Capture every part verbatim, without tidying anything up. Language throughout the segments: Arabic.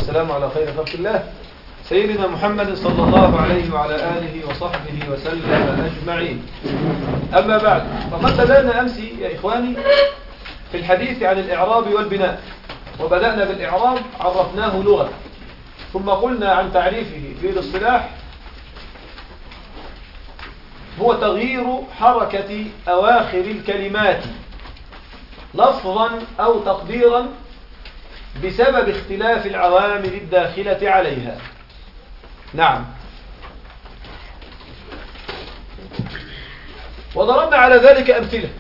والسلام على خير خلق الله سيدنا محمد صلى الله عليه وعلى آله وصحبه وسلم أجمعين. أما بعد، فقد بدأنا أمس يا إخواني في الحديث عن الإعراب والبناء، وبدأنا بالإعراب عرفناه لغة، ثم قلنا عن تعريفه في الاصطلاح هو تغيير حركة أواخر الكلمات لفظا أو تقديرا بسبب اختلاف العوامل الداخلة عليها. نعم، وضربنا على ذلك أمثلة.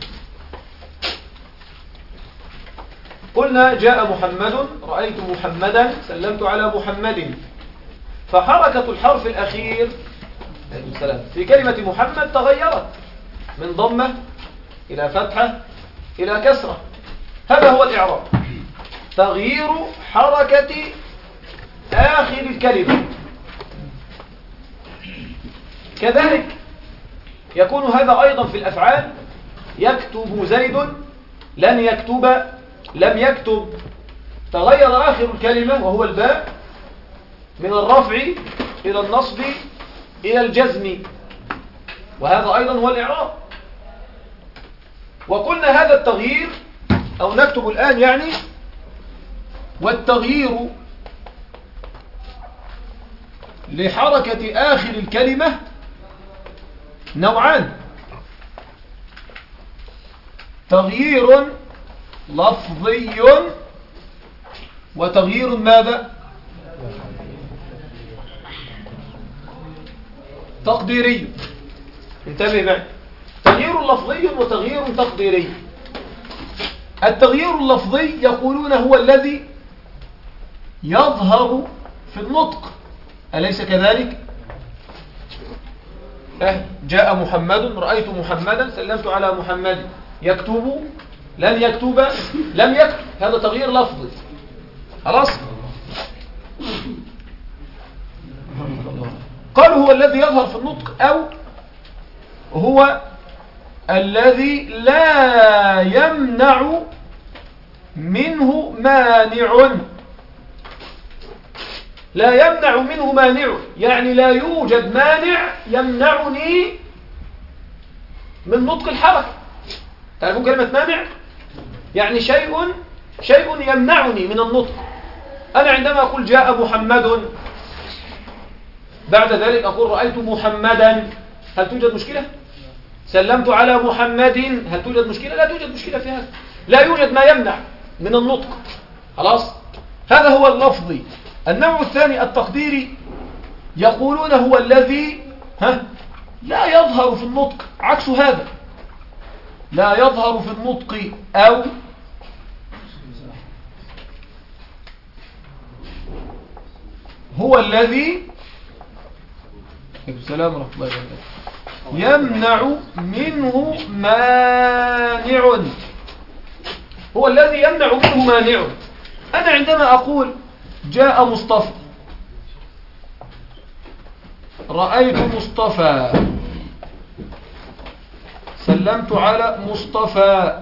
قلنا جاء محمد، رأيت محمدا، سلمت على محمد، فحركة الحرف الأخير في كلمة محمد تغيرت من ضمة إلى فتحة إلى كسرة. هذا هو الإعراب، تغيير حركة آخر الكلمة. كذلك يكون هذا أيضا في الأفعال، يكتب زيد، لن يكتب، لم يكتب، تغير آخر الكلمة وهو الباء من الرفع إلى النصب إلى الجزم، وهذا أيضا هو الإعراب. وقلنا هذا التغيير، أو نكتب الآن يعني، والتغيير لحركة آخر الكلمة نوعان: تغيير لفظي وتغيير ماذا؟ تقديري. انتبه معي، تغيير لفظي وتغيير تقديري. التغيير اللفظي يقولون هو الذي يظهر في النطق، أليس كذلك؟ أه جاء محمد، رأيت محمدا، سلمت على محمد. يكتب، لن يكتب، لم يكتب، هذا تغيير لفظي. خلاص؟ قالوا هو الذي يظهر في النطق، أو هو الذي لا يمنع منه مانع. لا يمنع منه مانع يعني لا يوجد مانع يمنعني من نطق الحركة. تعرفون كلمة مانع؟ يعني شيء شيء يمنعني من النطق. أنا عندما أقول جاء محمد، بعد ذلك أقول رأيت محمدا، هل توجد مشكلة؟ سلمت على محمد، هل توجد مشكلة؟ لا توجد مشكلة في هذا، لا يوجد ما يمنع من النطق. خلاص؟ هذا هو اللفظي. النوع الثاني التقديري، يقولون هو الذي ها لا يظهر في النطق، عكس هذا، لا يظهر في النطق، أو هو الذي السلام ورحمة الله وبركاته يمنع منه مانع. هو الذي يمنع منه مانع. أنا عندما أقول جاء مصطفى، رأيت مصطفى، سلمت على مصطفى،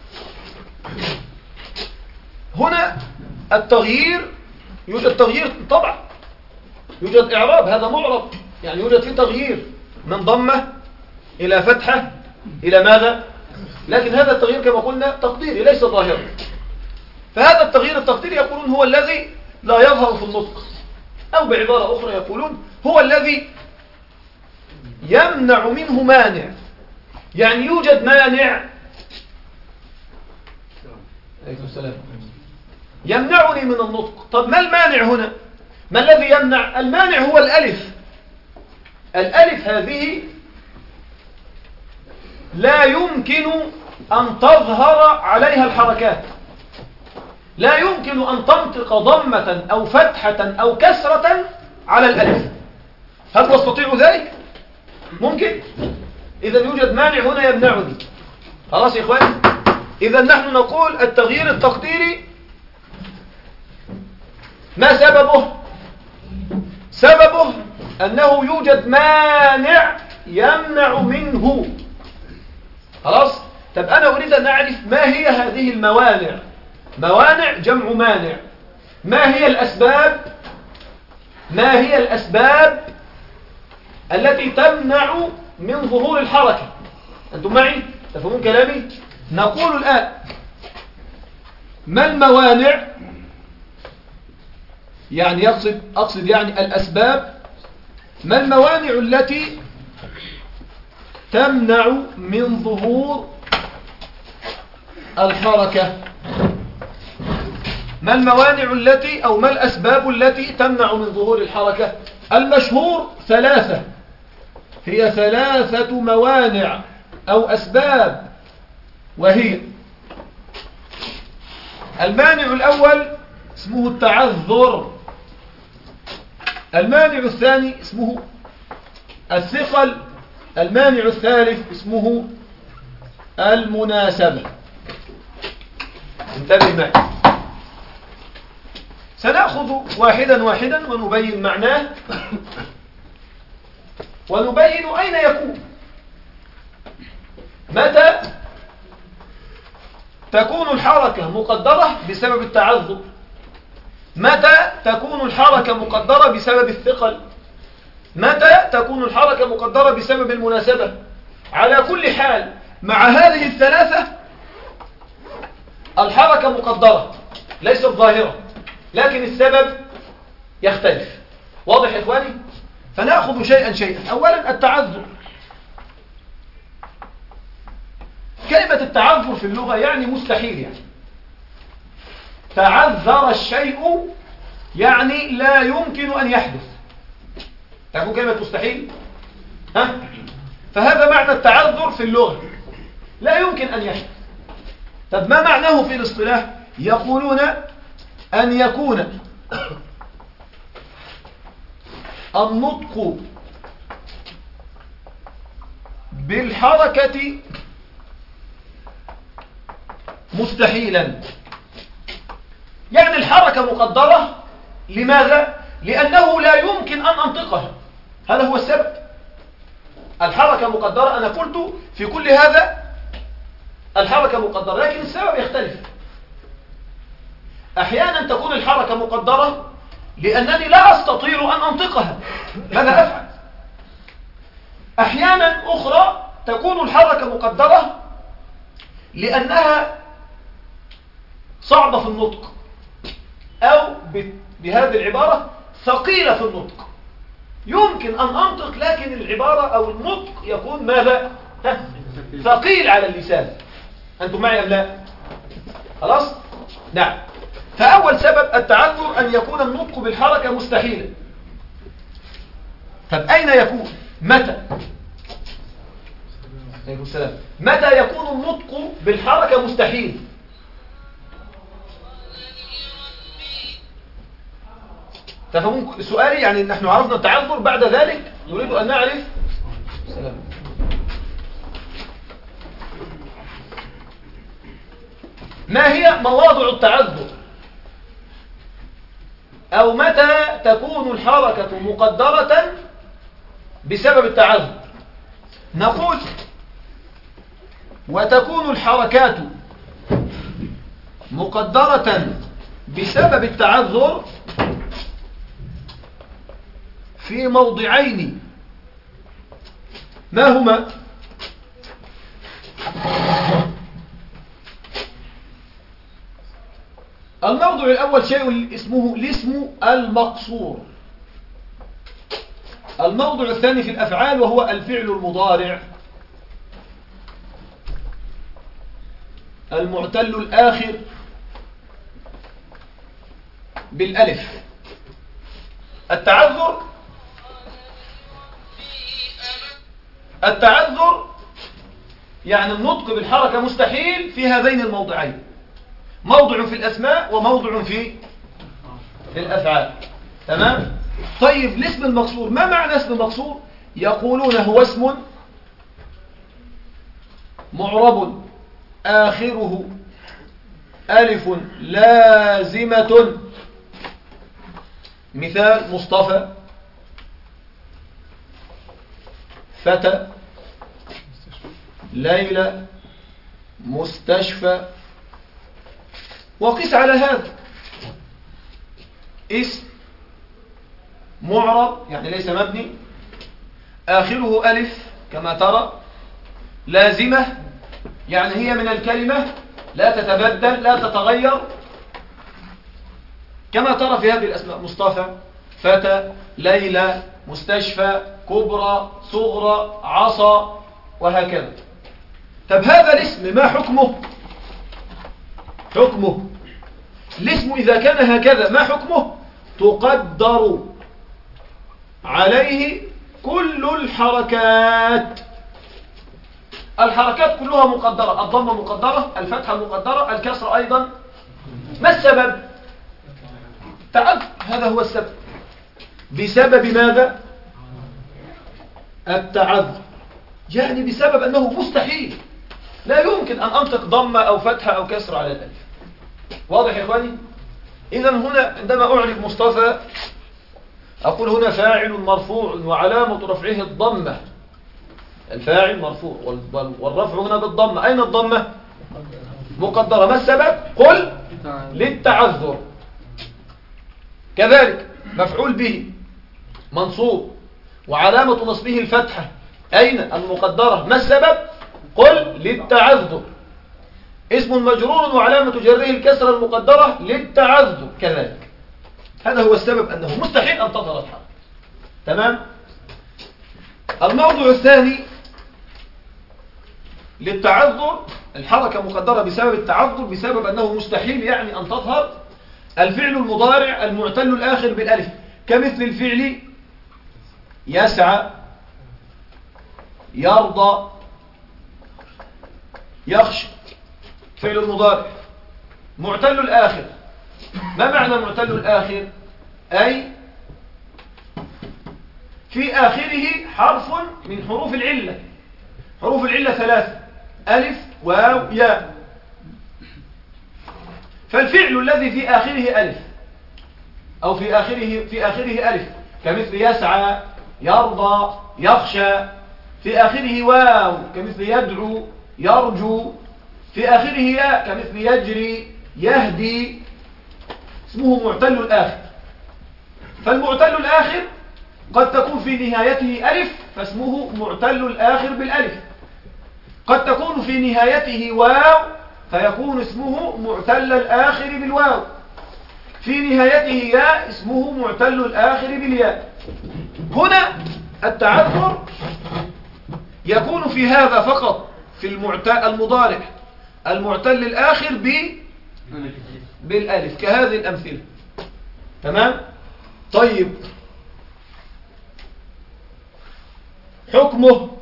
هنا التغيير يوجد تغيير طبعا، يوجد إعراب، هذا معرب، يعني يوجد فيه تغيير من ضمة إلى فتحة إلى ماذا؟ لكن هذا التغيير كما قلنا تقديري ليس ظاهرا. فهذا التغيير التقديري يقولون هو الذي لا يظهر في النطق، أو بعبارة أخرى يقولون هو الذي يمنع منه مانع، يعني يوجد مانع عليكم السلام يمنعني من النطق. طب ما المانع هنا؟ ما الذي يمنع؟ المانع هو الألف. الألف هذه لا يمكن أن تظهر عليها الحركات، لا يمكن أن تنطق ضمة أو فتحة أو كسرة على الألف. هل تستطيع ذلك؟ ممكن؟ إذا يوجد مانع هنا يمنعني. خلاص يا إخواني؟ إذا نحن نقول التغيير التقديري ما سببه؟ سببه أنه يوجد مانع يمنع منه. خلاص؟ طب أنا أريد أن أعرف ما هي هذه الموانع. موانع جمع مانع. ما هي الأسباب ما هي الأسباب التي تمنع من ظهور الحركة؟ أنتم معي؟ تفهمون كلامي؟ نقول الآن ما الموانع، يعني يقصد أقصد يعني الأسباب، ما الموانع التي تمنع من ظهور الحركة؟ ما الموانع التي أو ما الأسباب التي تمنع من ظهور الحركة؟ المشهور ثلاثة، هي ثلاثة موانع أو أسباب، وهي: المانع الأول اسمه التعذر، المانع الثاني اسمه الثقل، المانع الثالث اسمه المناسبة. انتبه معي، سنأخذ واحدا واحدا ونبين معناه ونبين أين يكون. متى تكون الحركة مقدرة بسبب التعذر؟ متى تكون الحركة مقدرة بسبب الثقل؟ متى تكون الحركة مقدرة بسبب المناسبة؟ على كل حال مع هذه الثلاثة الحركة مقدرة ليست ظاهرة، لكن السبب يختلف. واضح يا إخواني؟ فنأخذ شيئا شيئا. أولا التعذر. كلمة التعذر في اللغة يعني مستحيل، يعني تعذر الشيء يعني لا يمكن أن يحدث. تعرفون كلمة مستحيل؟ ها؟ فهذا معنى التعذر في اللغة، لا يمكن أن يحدث. طب ما معناه في الاصطلاح؟ يقولون أن يكون النطق بالحركة مستحيلا. يعني الحركة مقدرة، لماذا؟ لأنه لا يمكن أن أنطقها، هذا هو السبب. الحركة مقدرة، أنا قلت في كل هذا الحركة مقدرة، لكن السبب يختلف. أحيانا تكون الحركة مقدرة لأنني لا أستطيع أن أنطقها، ماذا أفعل؟ أحيانا أخرى تكون الحركة مقدرة لأنها صعبة في النطق، أو بهذه العبارة ثقيلة في النطق. يمكن أن أنطق لكن العبارة أو النطق يكون ماذا؟ ثقيل على اللسان. أنتم معي أم لا؟ خلاص؟ نعم. فأول سبب التعذر أن يكون النطق بالحركة مستحيلا. طب أين يكون؟ متى؟ عليكم السلام. متى يكون النطق بالحركة مستحيل؟ تفهمون سؤالي؟ يعني نحن عرفنا التعذر، بعد ذلك نريد أن نعرف سلام. ما هي مواضع التعذر، أو متى تكون الحركة مقدرة بسبب التعذر؟ نقول وتكون الحركات مقدرة بسبب التعذر في موضعين. ما هما؟ الموضع الأول شيء اسمه الاسم المقصور. الموضع الثاني في الأفعال وهو الفعل المضارع المعتل الآخر بالألف. التعذر التعذر يعني النطق بالحركة مستحيل في هذين الموضعين، موضع في الأسماء وموضع في في الأفعال. تمام؟ طيب الاسم المقصور، ما معنى اسم مقصور؟ يقولون هو اسم معرب آخره ألف لازمة. مثال: مصطفى، فتى، ليلى، مستشفى. وقس على هذا، اسم معرب يعني ليس مبني، آخره ألف كما ترى، لازمة يعني هي من الكلمة لا تتبدل لا تتغير كما ترى في هذه الأسماء: مصطفى، فتى، ليلى، مستشفى، كبرى، صغرى، عصا، وهكذا. طب هذا الاسم ما حكمه؟ حكمه الاسم إذا كان هكذا ما حكمه؟ تقدر عليه كل الحركات. الحركات كلها مقدرة، الضمة مقدرة، الفتحة مقدرة، الكسر أيضا. ما السبب؟ تعال، هذا هو السبب. بسبب ماذا؟ التعذر، يعني بسبب أنه مستحيل، لا يمكن أن أنطق ضمة أو فتحة أو كسر على الألف. واضح يا إخواني؟ إذن هنا عندما أعرف مصطفى أقول هنا فاعل مرفوع وعلامة رفعه الضمة. الفاعل مرفوع والرفع هنا بالضمة. أين الضمة؟ مقدرة. ما السبب؟ قل للتعذر. كذلك مفعول به منصوب وعلامة نصبه الفتحة. أين؟ المقدرة. ما السبب؟ قل للتعذر. اسم مجرور وعلامة جره الكسرة المقدرة للتعذر كذلك. هذا هو السبب أنه مستحيل أن تظهر الحركة. تمام؟ الموضوع الثاني للتعذر، الحركة مقدرة بسبب التعذر، بسبب أنه مستحيل يعني أن تظهر. الفعل المضارع المعتل الآخر بالألف كمثل الفعل يسعى، يرضى، يخشى. فعل المضارع معتل الآخر. ما معنى معتل الآخر؟ أي في آخره حرف من حروف العلة. حروف العلة ثلاثة: ألف، واو، ياء. فالفعل الذي في آخره ألف أو في آخره في آخره ألف كمثل يسعى، يرضى، يخشى. في آخره واو كمثل يدعو، يرجو. في آخره ياء كمثل يجري، يهدي. اسمه معتل الآخر. فالمعتل الآخر قد تكون في نهايته ألف فاسمه معتل الآخر بالألف، قد تكون في نهايته واو فيكون اسمه معتل الآخر بالواو، في نهايته ياء اسمه معتل الآخر بالياء. هنا التعذر يكون في هذا فقط، في المضارع المعتل الآخر ب بالألف كهذه الأمثلة. تمام؟ طيب، حكمه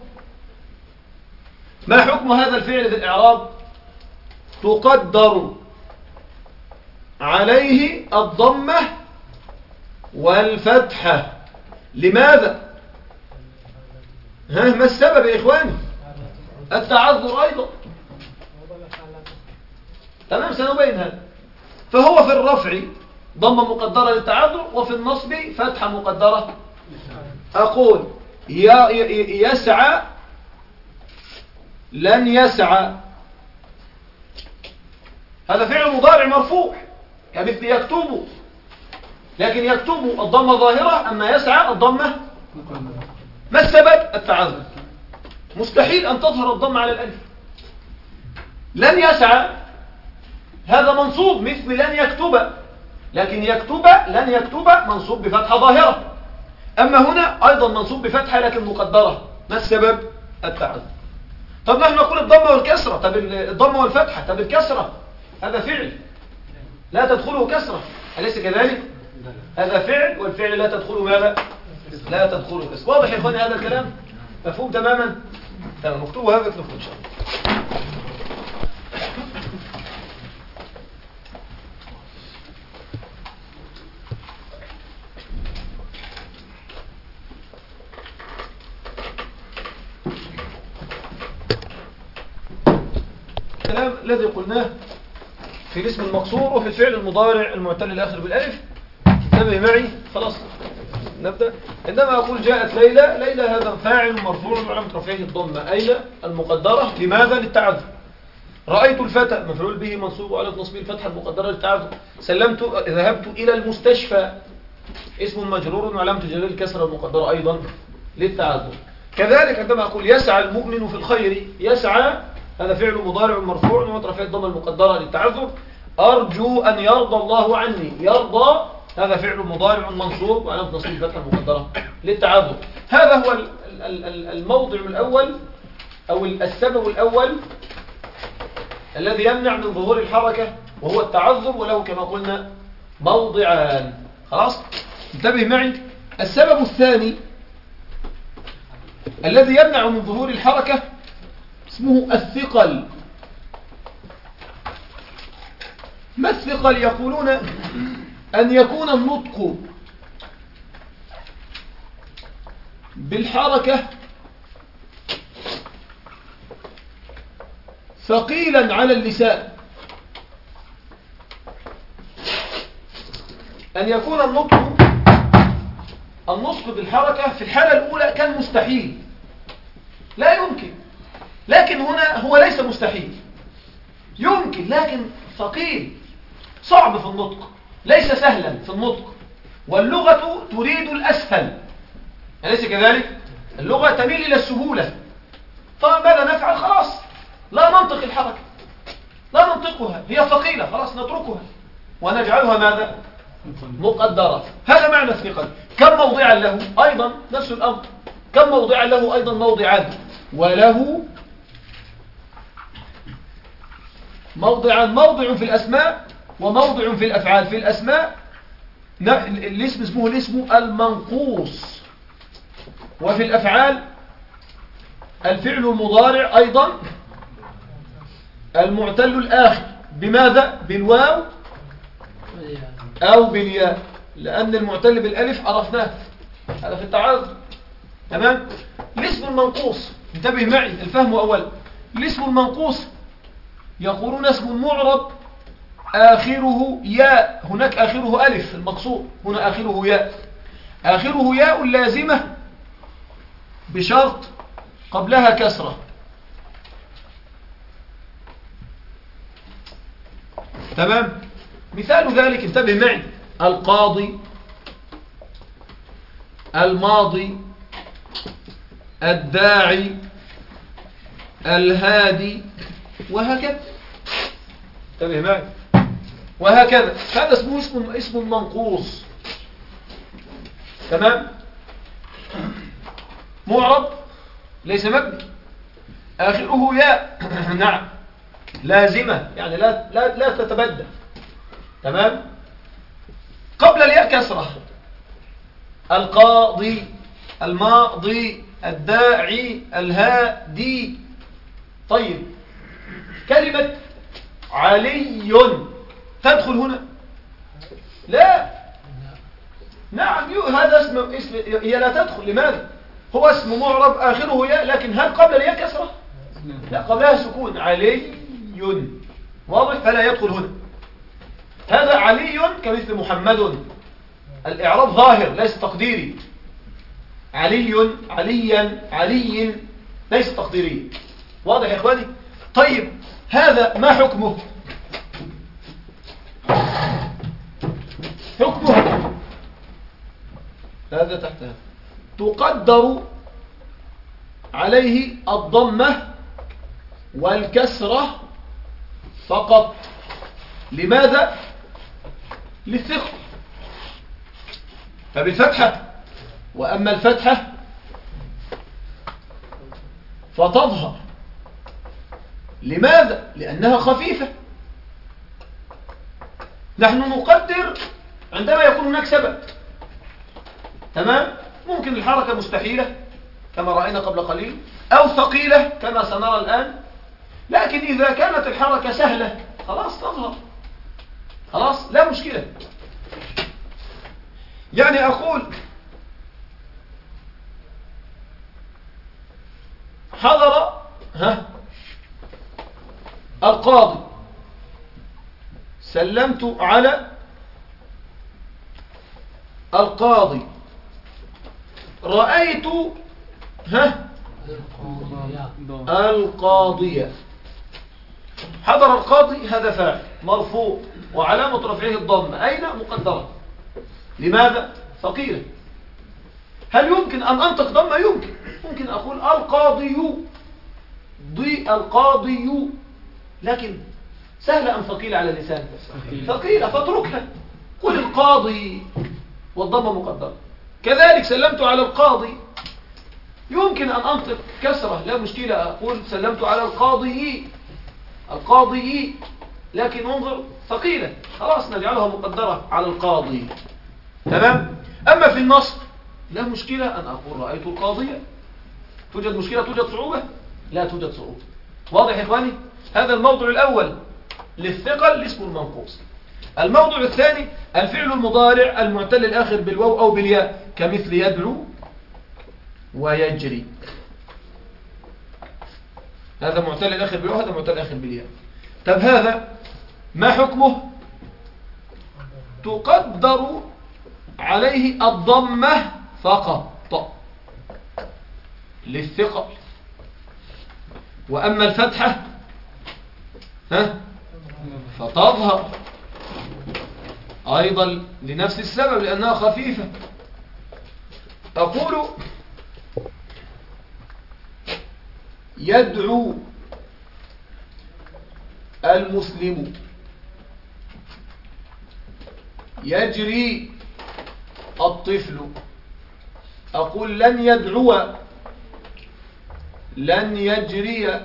ما حكم هذا الفعل في الإعراب؟ تقدر عليه الضمة والفتحة. لماذا؟ ها، ما السبب يا إخواني؟ التعذر أيضا. تمام، سنبين هذا. فهو في الرفع ضمة مقدرة للتعذر، وفي النصب فتحة مقدرة. أقول يسعى، لن يسعى. هذا فعل مضارع مرفوع كمثل يكتب، لكن يكتب الضمة ظاهرة، أما يسعى الضمة. ما السبب؟ التعذر. مستحيل أن تظهر الضمة على الألف. لن يسعى هذا منصوب مثل لن يكتب، لكن يكتب لن يكتب منصوب بفتحة ظاهرة. أما هنا أيضا منصوب بفتحة لكن مقدرة. ما السبب؟ التعذر. طب نحن نقول الضمة والكسرة، طب الضمة والفتحة، طب الكسرة هذا فعل لا تدخله كسرة، أليس كذلك؟ هذا فعل، والفعل لا تدخله ماذا؟ لا تدخله كسرة. واضح يا إخواني هذا الكلام؟ مفهوم تماما؟ تمام، مكتوب هذا اكتبه إن شاء الله. الكلام الذي قلناه في الاسم المقصور وفي الفعل المضارع المعتل الآخر بالألف. انتبه معي، خلاص نبدأ. عندما أقول جاءت ليلى، ليلى هذا فاعل مرفوع وعلامة رفعه الضمة، أيلى المقدرة. لماذا؟ للتعذر. رأيت الفتى مفعول به منصوب على نصب الفتحة المقدرة للتعذر. سلمت ذهبت إلى المستشفى اسم مجرور وعلامة جره الكسرة المقدرة أيضا للتعذر. كذلك عندما أقول يسعى المؤمن في الخير، يسعى هذا فعل مضارع مرفوع ومطرح فيه الضمة المقدرة للتعذر. أرجو أن يرضى الله عني، يرضى هذا فعل مضارع منصوب وعلامة نصب الفتحة المقدرة للتعذر. هذا هو الموضع الأول أو السبب الأول الذي يمنع من ظهور الحركة وهو التعذر، وله كما قلنا موضعان. خلاص انتبه معي. السبب الثاني الذي يمنع من ظهور الحركة اسمه الثقل. ما الثقل؟ يقولون أن يكون النطق بالحركة ثقيلا على اللسان، أن يكون النطق النطق بالحركة في الحالة الأولى كان مستحيل، لا يمكن، لكن هنا هو ليس مستحيل، يمكن لكن ثقيل، صعب في النطق، ليس سهلا في النطق، واللغة تريد الأسهل، أليس كذلك؟ اللغة تميل إلى السهولة، فماذا نفعل؟ خلاص لا ننطق الحركة، لا ننطقها، هي ثقيلة، خلاص نتركها ونجعلها ماذا؟ مقدرة. هذا معنى الثقل. كم موضعا له؟ أيضا نفس الأمر. كم موضعا له؟ أيضا موضعان، وله موضعان، موضع في الأسماء وموضع في الأفعال. في الأسماء الاسم اسمه الاسم المنقوص، وفي الأفعال الفعل المضارع أيضا المعتل الآخر بماذا؟ بالواو أو بالياء، لأن المعتل بالألف عرفناه، هذا في التعارض. تمام. الاسم المنقوص انتبه معي الفهم أولا. الاسم المنقوص يقولون اسم معرب آخره ياء، هناك آخره ألف المقصود، هنا آخره ياء، آخره ياء لازمة بشرط قبلها كسرة. تمام. مثال ذلك انتبه معي: القاضي، الماضي، الداعي، الهادي، وهكذا. انتبه معي. وهكذا. هذا اسمه اسم اسم منقوص. تمام. معرب ليس مبني، آخره ياء نعم، لازمة يعني لا لا لا تتبدل. تمام. قبل الياء كسرة. القاضي، الماضي، الداعي، الهادي. طيب كلمة علي تدخل هنا؟ لا. نعم هذا اسم, اسم هي لا تدخل. لماذا؟ هو اسم معرب آخره ياء، لكن هل قبل الياء كسرة؟ لا، قبلها سكون. علي واضح، فلا يدخل هنا. هذا علي كمثل محمد، الإعراب ظاهر ليس تقديري. علي، عليا، علي ليس تقديري. واضح يا إخواني؟ طيب هذا ما حكمه؟ حكمه هذا تحت هذا تقدر عليه الضمة والكسرة فقط. لماذا؟ للثقل. فبالفتحة. وأما الفتحة فتظهر. لماذا؟ لأنها خفيفة. نحن نقدر عندما يكون هناك سبب. تمام. ممكن الحركة مستحيلة كما رأينا قبل قليل، أو ثقيلة كما سنرى الآن. لكن إذا كانت الحركة سهلة خلاص تظهر، خلاص لا مشكلة. يعني أقول حضر ها القاضي، سلمت على القاضي، رأيت ها القاضية. حضر القاضي هذا فاعل مرفوع وعلامة رفعه الضمة، أين؟ مقدرة. لماذا؟ ثقيلة. هل يمكن أن أنطق ضمة؟ يمكن ممكن أقول القاضي ضي القاضي، لكن سهلة أم ثقيلة على اللسان؟ ثقيلة، فاتركها، قل القاضي والضمة مقدرة. كذلك سلمت على القاضي، يمكن أن أنطق كسرة لا مشكلة، أقول سلمت على القاضي القاضي، لكن انظر ثقيلة، خلاص نجعلها مقدرة على القاضي. تمام. أما في النصب لا مشكلة أن أقول رأيت القاضية. توجد مشكلة؟ توجد صعوبة؟ لا توجد صعوبة. واضح يا إخواني؟ هذا الموضوع الأول للثقل اسمه المنقوص. الموضوع الثاني الفعل المضارع المعتل الآخر بالواو أو بالياء، كمثل يدعو ويجري. هذا معتل الآخر بالواو، هذا معتل الآخر بالياء. طب هذا ما حكمه؟ تقدر عليه الضمة فقط للثقل، وأما الفتحة ها فتظهر أيضا لنفس السبب، لأنها خفيفة. أقول يدعو المسلم، يجري الطفل. أقول لن يدعو، لن يجري.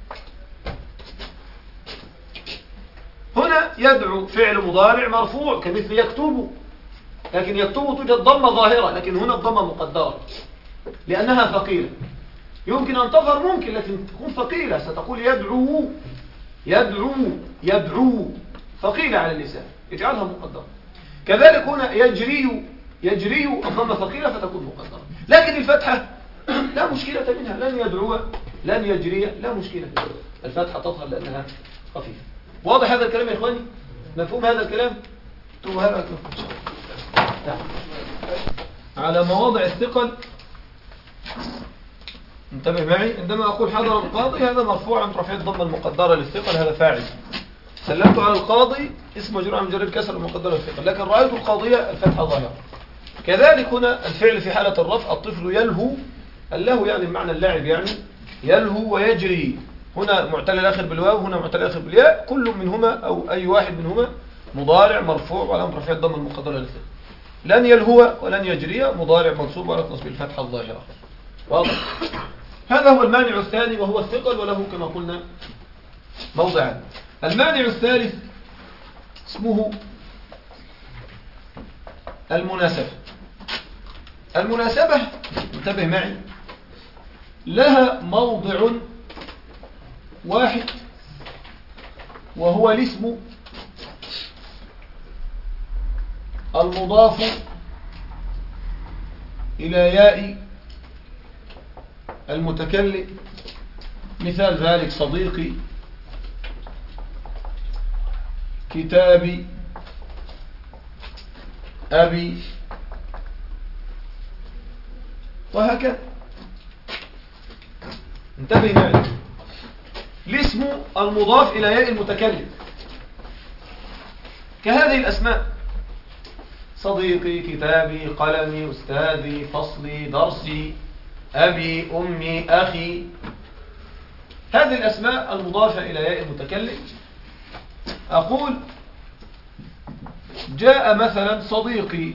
هنا يدعو فعل مضارع مرفوع كمثل يكتب، لكن يكتب توجد ضمة ظاهرة، لكن هنا الضمة مقدرة لأنها ثقيلة. يمكن أن تظهر ممكن، لكن تكون ثقيلة، ستقول يدعو يدعو يدعو، ثقيلة على اللسان، اجعلها مقدرة. كذلك هنا يجري يجري، الضمة ثقيلة فتكون مقدرة. لكن الفتحة لا مشكلة منها، لن يدعو لن يجري لا مشكلة، الفتحة تظهر لأنها خفيفة. واضح هذا الكلام يا إخواني؟ مفهوم هذا الكلام؟ على مواضع الثقل انتبه معي. عندما أقول حضر القاضي هذا مرفوع عن رفع الضمة المقدرة للثقل، هذا فاعل. سلمت على القاضي اسم مجرور عن مجرد كسر المقدرة للثقل، لكن رأيت القاضية الفتحة ظاهرة. كذلك هنا الفعل في حالة الرفع الطفل يلهو، اللهو يعني بمعنى اللاعب، يعني يلهو ويجري. هنا معتل الآخر بالواو، هنا معتل الآخر بالياء، كل منهما أو أي واحد منهما مضارع مرفوع وعلامة رفع الضمة المقدرة للثقل. لن يلهو ولن يجري مضارع منصوب على نصب الفتحة الظاهرة. واضح؟ هذا هو المانع الثاني وهو الثقل، وله كما قلنا موضعان. المانع الثالث اسمه المناسبة. المناسبة انتبه معي لها موضع واحد، وهو الاسم المضاف إلى ياء المتكلم. مثال ذلك صديقي، كتابي، أبي، وهكذا. انتبه معي، الاسم المضاف إلى ياء المتكلم كهذه الأسماء: صديقي، كتابي، قلمي، أستاذي، فصلي، درسي، أبي، أمي، أخي. هذه الأسماء المضافة إلى ياء المتكلم. أقول جاء مثلا صديقي،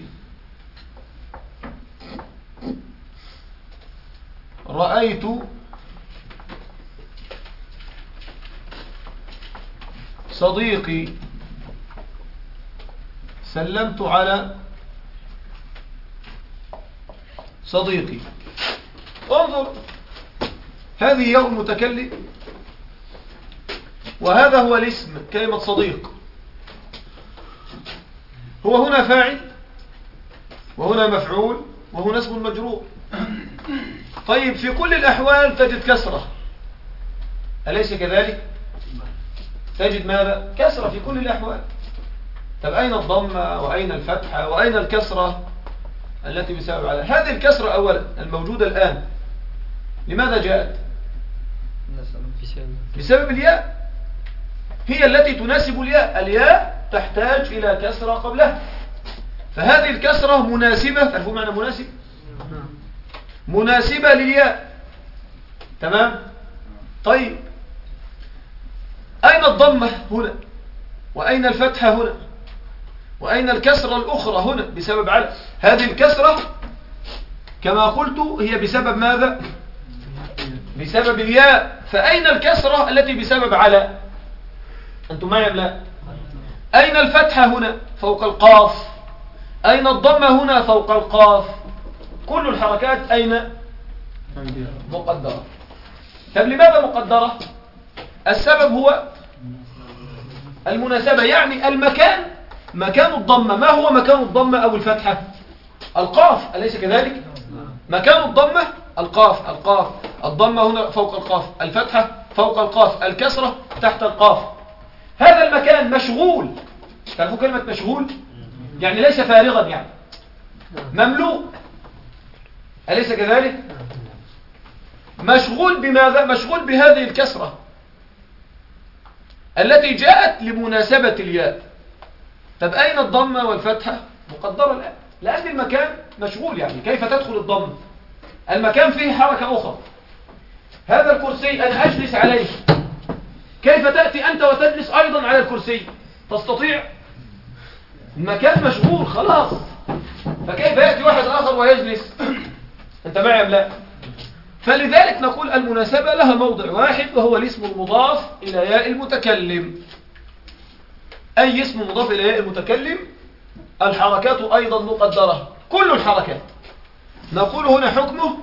رأيت صديقي، سلمت على صديقي. انظر، هذه ياء المتكلم، وهذا هو الاسم كلمة صديق. هو هنا فاعل، وهنا مفعول، وهنا اسم مجرور. طيب في كل الأحوال تجد كسرة، أليس كذلك؟ تجد ماذا؟ كسرة في كل الأحوال. طب أين الضمة وأين الفتحة وأين الكسرة التي بسبب على هذه الكسرة؟ أولا الموجودة الآن لماذا جاءت؟ بسبب الياء. هي التي تناسب الياء. الياء تحتاج إلى كسرة قبلها، فهذه الكسرة مناسبة. تعرفوا معنى مناسب؟ مناسبة للياء. تمام. طيب أين الضمة هنا، وأين الفتحة هنا، وأين الكسرة الأخرى هنا بسبب على؟ هذه الكسرة كما قلت هي بسبب ماذا؟ بسبب الياء. فأين الكسرة التي بسبب على؟ أنتم معي أم لا؟ أين الفتحة هنا فوق القاف؟ أين الضمة هنا فوق القاف؟ كل الحركات أين؟ مقدرة. طب لماذا مقدرة؟ السبب هو المناسبة، يعني المكان، مكان الضمة. ما هو مكان الضمة أو الفتحة؟ القاف، أليس كذلك؟ مكان الضمة القاف. القاف الضمة هنا فوق القاف، الفتحة فوق القاف، الكسرة تحت القاف. هذا المكان مشغول. تعرفوا كلمة مشغول؟ يعني ليس فارغا، يعني مملوء، أليس كذلك؟ مشغول بماذا؟ مشغول بهذه الكسرة التي جاءت لمناسبة الياء. طب أين الضمة والفتحة؟ مقدرة الآن، لأن المكان مشغول. يعني كيف تدخل الضمة؟ المكان فيه حركة أخرى. هذا الكرسي أنا أجلس عليه، كيف تأتي أنت وتجلس أيضا على الكرسي؟ تستطيع؟ المكان مشغول خلاص، فكيف يأتي واحد آخر ويجلس؟ أنت معي أم لا؟ فلذلك نقول المناسبة لها موضع واحد، وهو الاسم المضاف إلى ياء المتكلم. أي اسم مضاف إلى ياء المتكلم الحركات أيضا مقدرة، كل الحركات. نقول هنا حكمه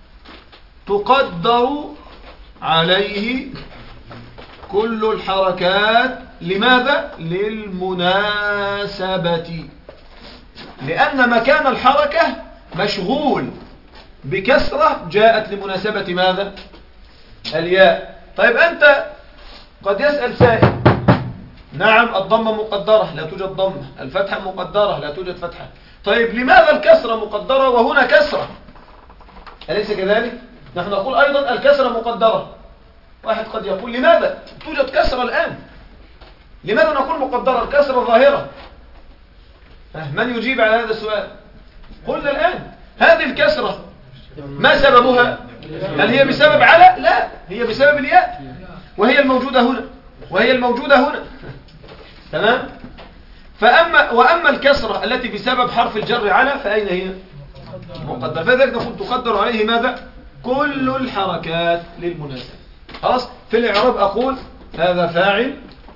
تقدر عليه كل الحركات. لماذا؟ للمناسبة، لأن مكان الحركة مشغول بكسرة جاءت لمناسبة ماذا؟ الياء. طيب أنت قد يسأل سائل، نعم الضمة مقدرة لا توجد ضمة، الفتحة مقدرة لا توجد فتحة. طيب لماذا الكسرة مقدرة وهنا كسرة؟ أليس كذلك؟ نحن نقول أيضا الكسرة مقدرة. واحد قد يقول لماذا توجد كسرة الآن؟ لماذا نقول مقدرة؟ الكسرة ظاهرة. من يجيب على هذا السؤال؟ قلنا الآن هذه الكسرة ما سببها؟ هل هي بسبب على؟ لا، هي بسبب الياء، وهي الموجودة هنا، وهي الموجودة هنا. تمام؟ فأما وأما الكسرة التي بسبب حرف الجر على فأين هي؟ مقدر. فذلك نقول تقدر عليه ماذا؟ كل الحركات للمناسبة. خلاص. في الإعراب أقول هذا فاعل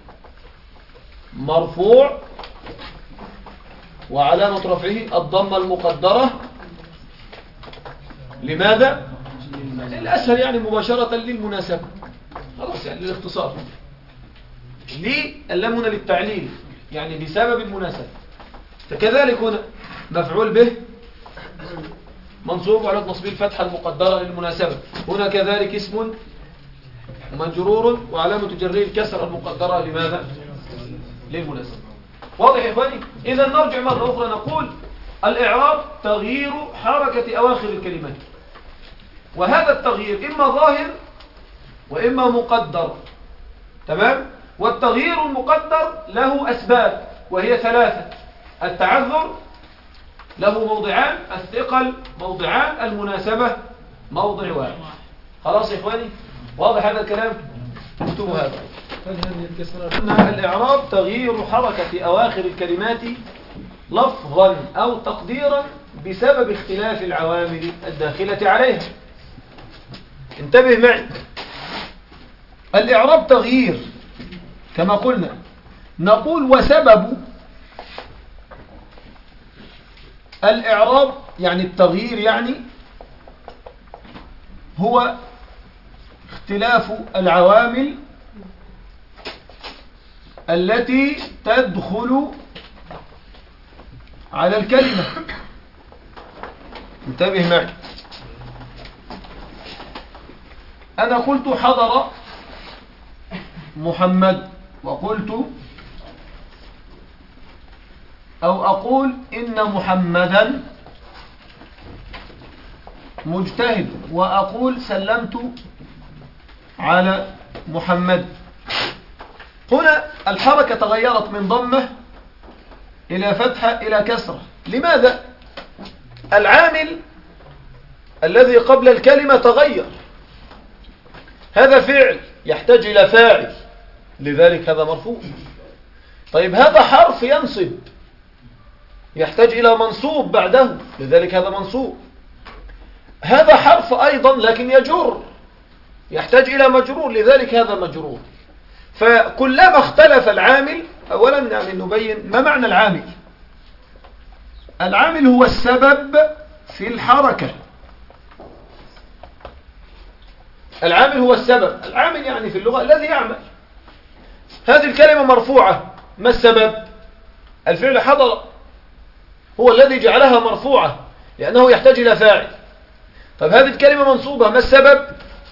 مرفوع وعلامة رفعه الضمة المقدرة. لماذا؟ الأسهل يعني مباشرة للمناسبة. خلاص، يعني للاختصار. ليه؟ اللام هنا للتعليل، يعني بسبب المناسبة. فكذلك هنا مفعول به منصوب على نصب الفتحة المقدرة للمناسبة. هنا كذلك اسم مجرور وعلامة جره الكسر المقدرة لماذا؟ للمناسبة. واضح يا إخواني؟ إذا نرجع مرة أخرى نقول الإعراب تغيير حركة أواخر الكلمات، وهذا التغيير إما ظاهر وإما مقدر. تمام؟ والتغيير المقدر له أسباب وهي ثلاثة: التعذر له موضعان، الثقل موضعان، المناسبة موضع واحد. خلاص يا إخواني؟ واضح هذا الكلام؟ اكتبوا هذا. الإعراب تغيير حركة أواخر الكلمات لفظا أو تقديرا بسبب اختلاف العوامل الداخلة عليها. انتبه معي، الإعراب تغيير كما قلنا. نقول وسبب الإعراب يعني التغيير، يعني هو اختلاف العوامل التي تدخل على الكلمة. انتبه معي، أنا قلت حضر محمد، وقلت أو أقول إن محمدا مجتهد، وأقول سلمت على محمد. هنا الحركة تغيرت من ضمة إلى فتحة إلى كسرة. لماذا؟ العامل الذي قبل الكلمة تغير، هذا فعل يحتاج إلى فاعل، لذلك هذا مرفوع. طيب هذا حرف ينصب يحتاج إلى منصوب بعده، لذلك هذا منصوب. هذا حرف أيضا لكن يجر يحتاج إلى مجرور، لذلك هذا مجرور. فكلما اختلف العامل، أولا يعني نبين ما معنى العامل. العامل هو السبب في الحركة. العامل هو السبب، العامل يعني في اللغة الذي يعمل. هذه الكلمة مرفوعة، ما السبب؟ الفعل حضر هو الذي جعلها مرفوعة لأنه يحتاج إلى فاعل. طب هذه الكلمة منصوبة، ما السبب؟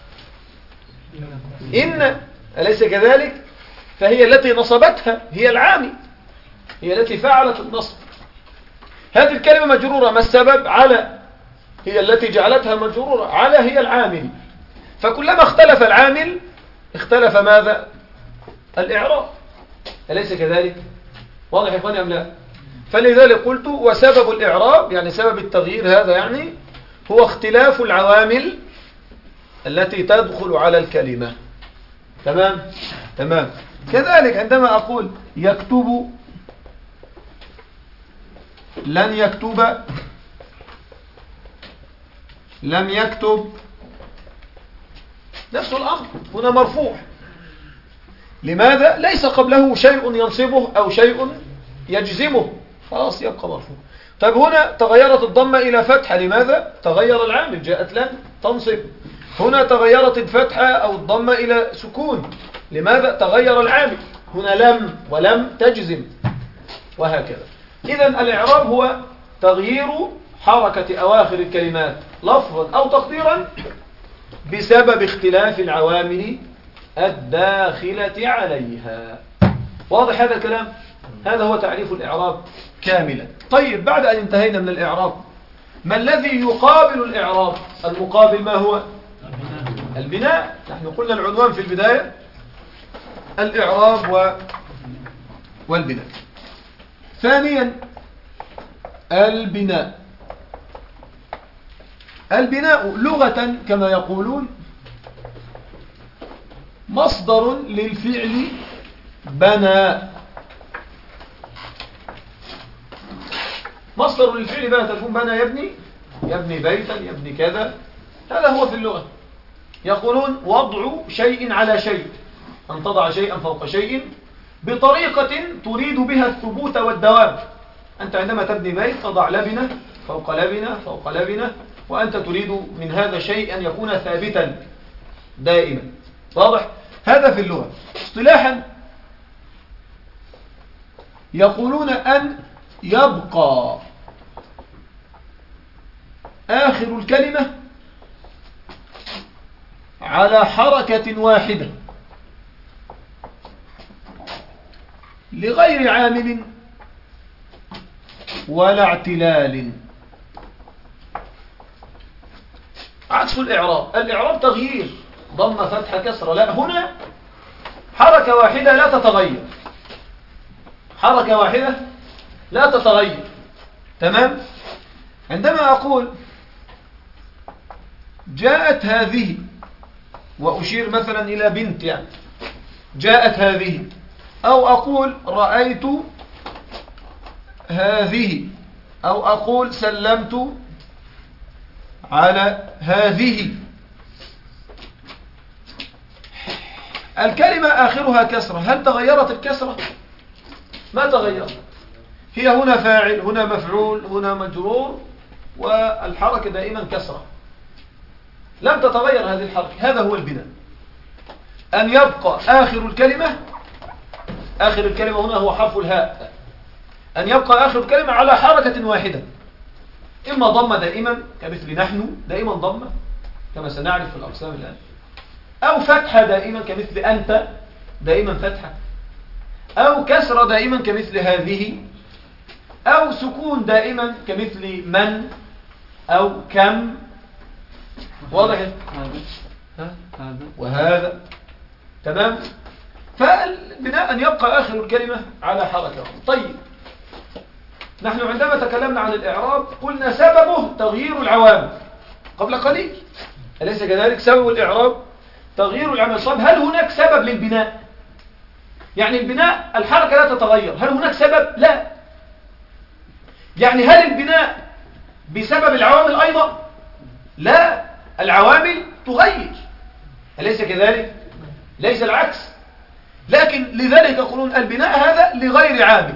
إن، أليس كذلك؟ فهي التي نصبتها، هي العامل، هي التي فعلت النصب. هذه الكلمة مجرورة، ما السبب؟ على، هي التي جعلتها مجرورة، على هي العامل. فكلما اختلف العامل اختلف ماذا؟ الإعراب، أليس كذلك؟ واضح يا إخواني أم لا؟ فلذلك قلت وسبب الإعراب يعني سبب التغيير هذا يعني هو اختلاف العوامل التي تدخل على الكلمة. تمام؟ تمام. كذلك عندما أقول يكتب، لن يكتب، لم يكتب، نفس الأمر، هنا مرفوع. لماذا؟ ليس قبله شيء ينصبه أو شيء يجزمه، خلاص يبقى مرفوع. طيب هنا تغيرت الضمة إلى فتحة، لماذا؟ تغير العامل، جاءت لن تنصب. هنا تغيرت الفتحة أو الضمة إلى سكون، لماذا؟ تغير العامل، هنا لم ولم تجزم، وهكذا. إذن الإعراب هو تغيير حركة أواخر الكلمات لفظا أو تقديرا بسبب اختلاف العوامل الداخلة عليها. واضح هذا الكلام؟ هذا هو تعريف الإعراب كاملا. طيب بعد أن انتهينا من الإعراب، ما الذي يقابل الإعراب؟ المقابل ما هو؟ البناء. نحن قلنا العنوان في البداية الإعراب و... والبناء. ثانيا البناء. البناء لغة كما يقولون مصدر للفعل بنى. مصدر للفعل بنى، تكون بنى يبني، يبني بيتا، يبني كذا، هذا هو في اللغة. يقولون وضع شيء على شيء، أن تضع شيئا فوق شيء بطريقة تريد بها الثبوت والدوام. أنت عندما تبني بيت تضع لبنة فوق لبنة فوق لبنة، وأنت تريد من هذا الشيء أن يكون ثابتا دائما. واضح؟ هذا في اللغة. اصطلاحا يقولون أن يبقى آخر الكلمة على حركة واحدة لغير عامل ولا اعتلال، عكس الإعراب. الإعراب تغيير، ضم فتح كسرة، لا، هنا حركة واحدة لا تتغير، حركة واحدة لا تتغير. تمام؟ عندما أقول جاءت هذه، وأشير مثلا إلى بنت، يعني جاءت هذه، أو أقول رأيت هذه، أو أقول سلمت على هذه، الكلمة آخرها كسرة، هل تغيرت الكسرة؟ ما تغيرت، هي هنا فاعل، هنا مفعول، هنا مجرور، والحركة دائما كسرة، لم تتغير هذه الحركة. هذا هو البناء، أن يبقى آخر الكلمة، آخر الكلمة هنا هو حرف الهاء، أن يبقى آخر الكلمة على حركة واحدة، إما ضمة دائما كمثل نحن، دائما ضمة كما سنعرف في الأقسام الآن، أو فتحة دائما كمثل أنت، دائما فتحة، أو كسرة دائما كمثل هذه، أو سكون دائما كمثل من أو كم. واضح؟ هذا وهذا. تمام؟ فالبناء أن يبقى آخر الكلمة على حركة. طيب، نحن عندما تكلمنا عن الإعراب قلنا سببه تغيير العوامل قبل قليل، أليس كذلك؟ سبب الإعراب تغيير العوامل. طب هل هناك سبب للبناء؟ يعني البناء الحركة لا تتغير، هل هناك سبب؟ لا. يعني هل البناء بسبب العوامل أيضا؟ لا، العوامل تغير، أليس كذلك؟ ليس العكس. لكن لذلك يقولون البناء هذا لغير عامل.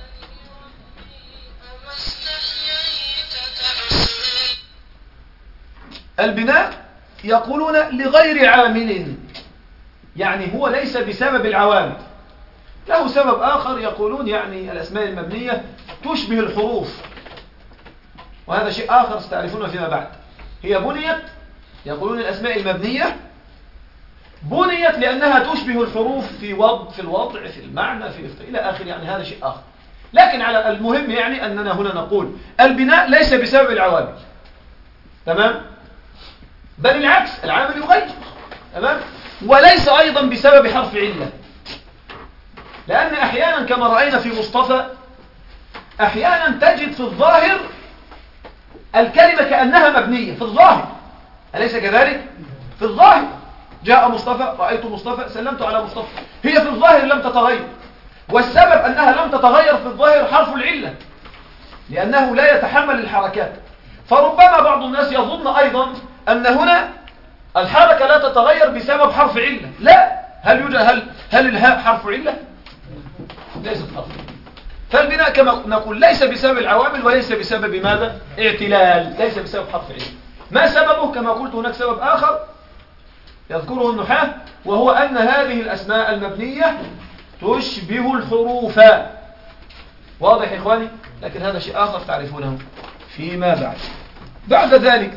البناء يقولون لغير عامل، يعني هو ليس بسبب العوامل، له سبب آخر. يقولون يعني الأسماء المبنية تشبه الحروف، وهذا شيء آخر ستعرفونه فيما بعد. هي بنيت، يقولون الأسماء المبنية بنيت لأنها تشبه الحروف في وضع في الوضع في المعنى في إلى آخر، يعني هذا شيء آخر. لكن على المهم يعني أننا هنا نقول البناء ليس بسبب العوامل، تمام؟ بل العكس، العامل يغير، تمام؟ وليس أيضا بسبب حرف علة، لأن أحيانا كما رأينا في مصطفى أحيانا تجد في الظاهر الكلمة كأنها مبنية في الظاهر، أليس كذلك؟ في الظاهر جاء مصطفى، رأيت مصطفى، سلمت على مصطفى، هي في الظاهر لم تتغير، والسبب أنها لم تتغير في الظاهر حرف العلة، لأنه لا يتحمل الحركات. فربما بعض الناس يظن أيضا أن هنا الحركة لا تتغير بسبب حرف علة. لا، هل يوجد هل هل الهاء حرف علة؟ ليست حرف. فالبناء كما نقول ليس بسبب العوامل وليس بسبب ماذا؟ اعتلال، ليس بسبب حرف علة. ما سببه؟ كما قلت هناك سبب آخر يذكره النحاة، وهو أن هذه الأسماء المبنية تشبه الحروف. واضح يا إخواني؟ لكن هذا شيء آخر تعرفونه فيما بعد. بعد ذلك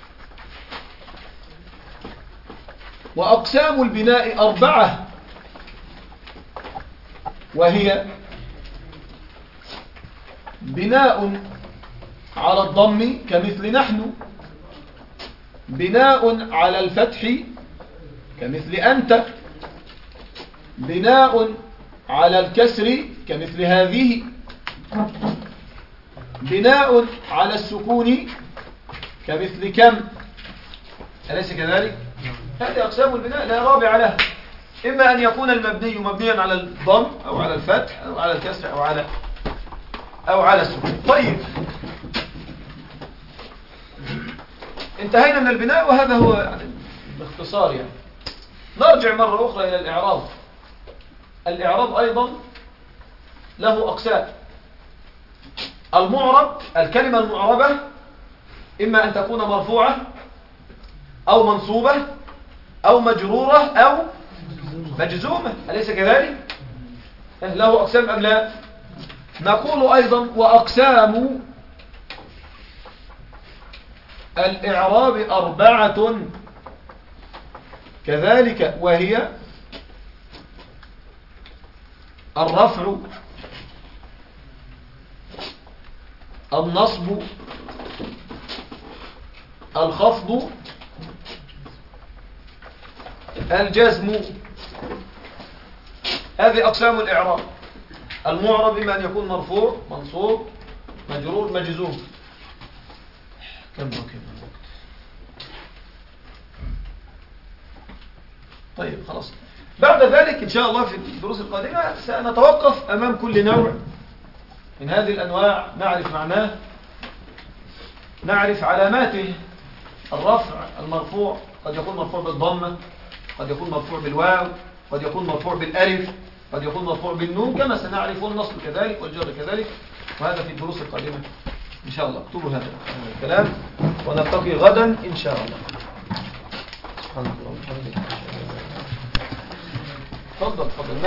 وأقسام البناء أربعة، وهي بناء على الضم كمثل نحن، بناء على الفتح كمثل أنت، بناء على الكسر كمثل هذه، بناء على السكون كمثل كم. أليس كذلك؟ هذه أقسام البناء لا رابع لها، إما أن يكون المبني مبنيا على الضم أو على الفتح أو على الكسر أو على أو على السكون. طيب، انتهينا من البناء، وهذا هو يعني باختصار. يعني نرجع مرة أخرى إلى الإعراب. الإعراب أيضا له أقسام. المعرب، الكلمة المعربة إما أن تكون مرفوعة أو منصوبة أو مجرورة أو مجزومة، أليس كذلك؟ له أقسام أم لا؟ نقول أيضا وأقسام الإعراب أربعة كذلك، وهي الرفع، النصب، الخفض، الجزم. هذه أقسام الإعراب. المعرب إما أن يكون مرفوع، منصوب، مجرور، مجزوم. كم وكم الوقت؟ طيب خلاص. بعد ذلك إن شاء الله في الدروس القادمة سنتوقف أمام كل نوع من هذه الأنواع، نعرف معناه، نعرف علاماته. الرفع المرفوع قد يكون مرفوع بالضمة، قد يكون مرفوع بالواو، قد يكون مرفوع بالألف، قد يكون مرفوع بالنون، كما سنعرف. النصب كذلك والجر كذلك، وهذا في الدروس القادمة إن شاء الله. اكتبوا هذا الكلام ونلتقي غدا إن شاء الله. سبحان الله. تفضل تفضل.